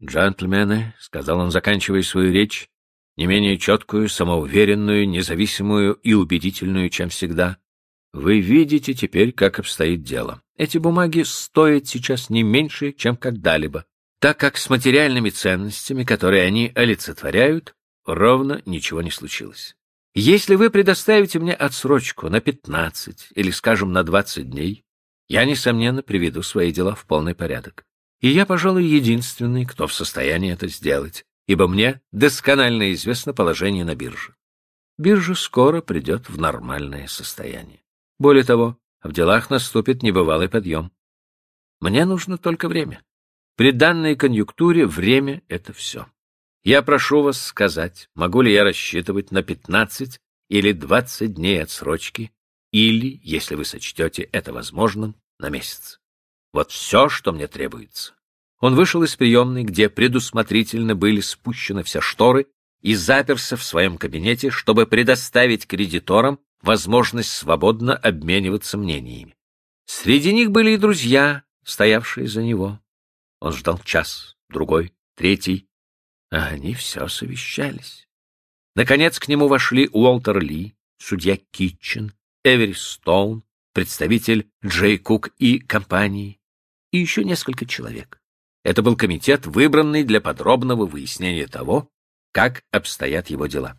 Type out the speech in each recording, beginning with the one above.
«Джентльмены», — сказал он, заканчивая свою речь, не менее четкую, самоуверенную, независимую и убедительную, чем всегда, «вы видите теперь, как обстоит дело. Эти бумаги стоят сейчас не меньше, чем когда-либо, так как с материальными ценностями, которые они олицетворяют, ровно ничего не случилось. Если вы предоставите мне отсрочку на 15 или, скажем, на 20 дней, я, несомненно, приведу свои дела в полный порядок. И я, пожалуй, единственный, кто в состоянии это сделать, ибо мне досконально известно положение на бирже. Биржа скоро придет в нормальное состояние. Более того, в делах наступит небывалый подъем. Мне нужно только время. При данной конъюнктуре время — это все. Я прошу вас сказать, могу ли я рассчитывать на 15 или 20 дней отсрочки, или, если вы сочтете это возможным, на месяц. Вот все, что мне требуется». Он вышел из приемной, где предусмотрительно были спущены все шторы, и заперся в своем кабинете, чтобы предоставить кредиторам возможность свободно обмениваться мнениями. Среди них были и друзья, стоявшие за него. Он ждал час, другой, третий, а они все совещались. Наконец к нему вошли Уолтер Ли, судья Китчен, Эвери Стоун, представитель Джей Кук и компании, и еще несколько человек. Это был комитет, выбранный для подробного выяснения того, как обстоят его дела.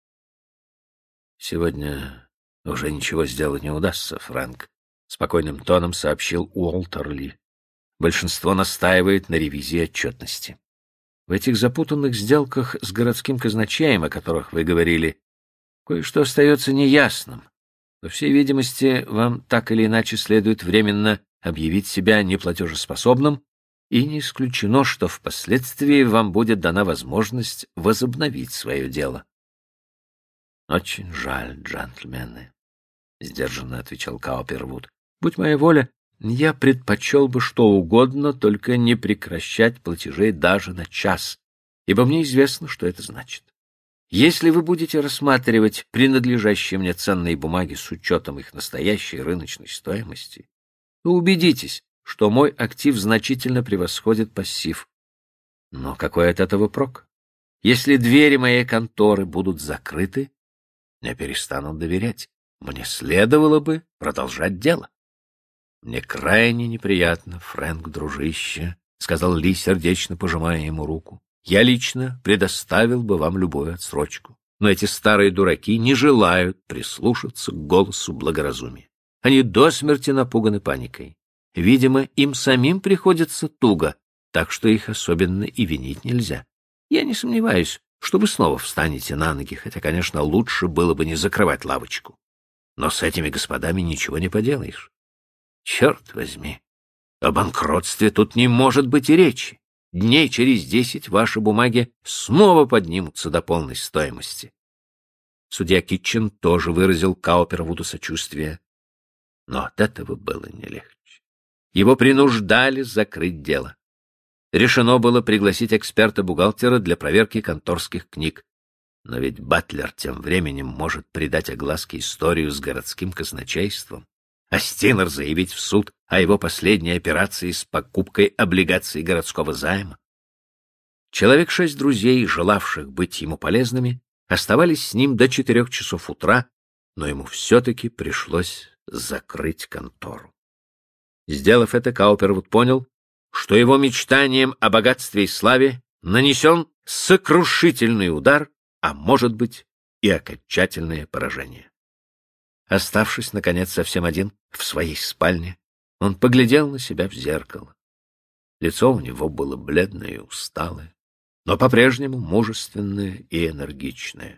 «Сегодня уже ничего сделать не удастся, Фрэнк», — спокойным тоном сообщил Уолтер Ли. «Большинство настаивает на ревизии отчетности. В этих запутанных сделках с городским казначеем, о которых вы говорили, кое-что остается неясным. По всей видимости, вам так или иначе следует временно объявить себя неплатежеспособным, и не исключено, что впоследствии вам будет дана возможность возобновить свое дело». «Очень жаль, джентльмены», — сдержанно отвечал Каупервуд. «Будь моя воля, я предпочел бы что угодно, только не прекращать платежей даже на час, ибо мне известно, что это значит. Если вы будете рассматривать принадлежащие мне ценные бумаги с учетом их настоящей рыночной стоимости, то убедитесь, что мой актив значительно превосходит пассив. Но какой от этого прок? Если двери моей конторы будут закрыты, мне перестанут доверять. Мне следовало бы продолжать дело». «Мне крайне неприятно, Фрэнк, дружище», — сказал Ли, сердечно пожимая ему руку. «Я лично предоставил бы вам любую отсрочку, но эти старые дураки не желают прислушаться к голосу благоразумия. Они до смерти напуганы паникой. Видимо, им самим приходится туго, так что их особенно и винить нельзя. Я не сомневаюсь, что вы снова встанете на ноги, хотя, конечно, лучше было бы не закрывать лавочку. Но с этими господами ничего не поделаешь. Черт возьми, о банкротстве тут не может быть и речи. Дней через 10 ваши бумаги снова поднимутся до полной стоимости». Судья Китчен тоже выразил Каупервуду сочувствие, но от этого было не легче. Его принуждали закрыть дело. Решено было пригласить эксперта-бухгалтера для проверки конторских книг. Но ведь Батлер тем временем может придать огласке историю с городским казначейством, а Стинер заявить в суд о его последней операции с покупкой облигаций городского займа. Человек 6 друзей, желавших быть ему полезными, оставались с ним до 4 часов утра, но ему все-таки пришлось закрыть контору. Сделав это, Каупервуд понял, что его мечтаниям о богатстве и славе нанесен сокрушительный удар, а может быть и окончательное поражение. Оставшись, наконец, совсем один в своей спальне, он поглядел на себя в зеркало. Лицо у него было бледное и усталое, но по-прежнему мужественное и энергичное.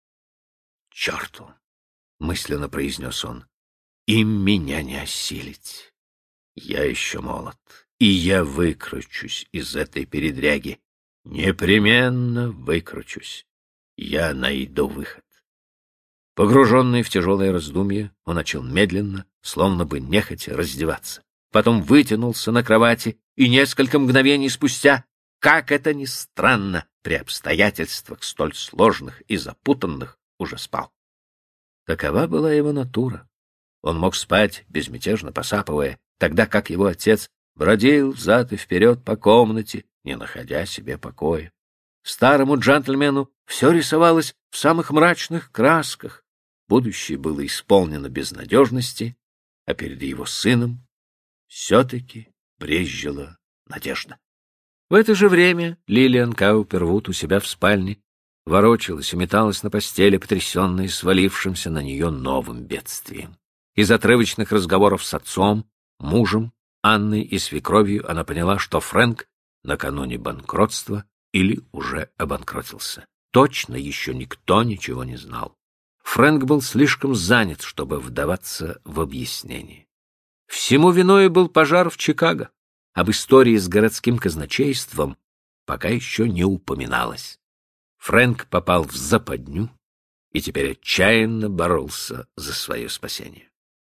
«Черту!» — мысленно произнес он. «Им меня не осилить. Я еще молод, и я выкручусь из этой передряги. Непременно выкручусь. Я найду выход». Погруженный в тяжелое раздумье, он начал медленно, словно бы нехотя, раздеваться. Потом вытянулся на кровати и несколько мгновений спустя, как это ни странно, при обстоятельствах столь сложных и запутанных, уже спал. Такова была его натура. Он мог спать, безмятежно посапывая, тогда как его отец бродил взад и вперед по комнате, не находя себе покоя. Старому джентльмену все рисовалось в самых мрачных красках. Будущее было исполнено безнадежности, а перед его сыном все-таки брезжила надежда. В это же время Лилиан Каупервуд у себя в спальне ворочалась и металась на постели, потрясенная свалившимся на нее новым бедствием. Из отрывочных разговоров с отцом, мужем, Анной и свекровью она поняла, что Фрэнк накануне банкротства или уже обанкротился. Точно еще никто ничего не знал. Фрэнк был слишком занят, чтобы вдаваться в объяснение. Всему виною был пожар в Чикаго. Об истории с городским казначейством пока еще не упоминалось. Фрэнк попал в западню и теперь отчаянно боролся за свое спасение.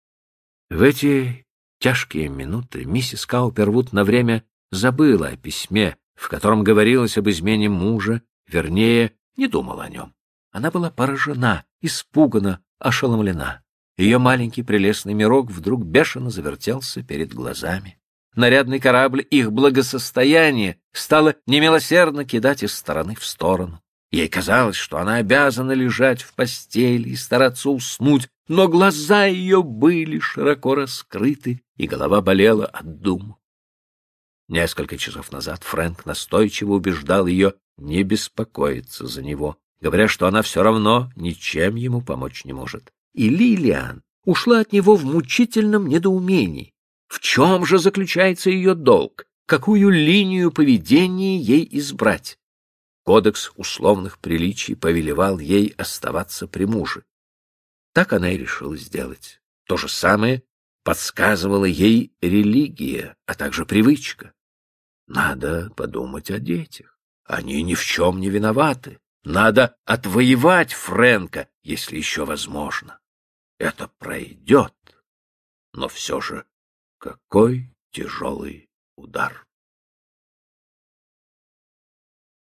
В эти тяжкие минуты миссис Каупервуд на время забыла о письме, в котором говорилось об измене мужа, вернее, не думала о нем. Она была поражена, испугана, ошеломлена. Ее маленький прелестный мирок вдруг бешено завертелся перед глазами. Нарядный корабль их благосостояния стало немилосердно кидать из стороны в сторону. Ей казалось, что она обязана лежать в постели и стараться уснуть, но глаза ее были широко раскрыты, и голова болела от дум. Несколько часов назад Фрэнк настойчиво убеждал ее не беспокоиться за него, говоря, что она все равно ничем ему помочь не может. И Лилиан ушла от него в мучительном недоумении. В чем же заключается ее долг? Какую линию поведения ей избрать? Кодекс условных приличий повелевал ей оставаться при муже. Так она и решила сделать. То же самое подсказывала ей религия, а также привычка. Надо подумать о детях. Они ни в чем не виноваты. Надо отвоевать Фрэнка, если еще возможно. Это пройдет. Но все же какой тяжелый удар.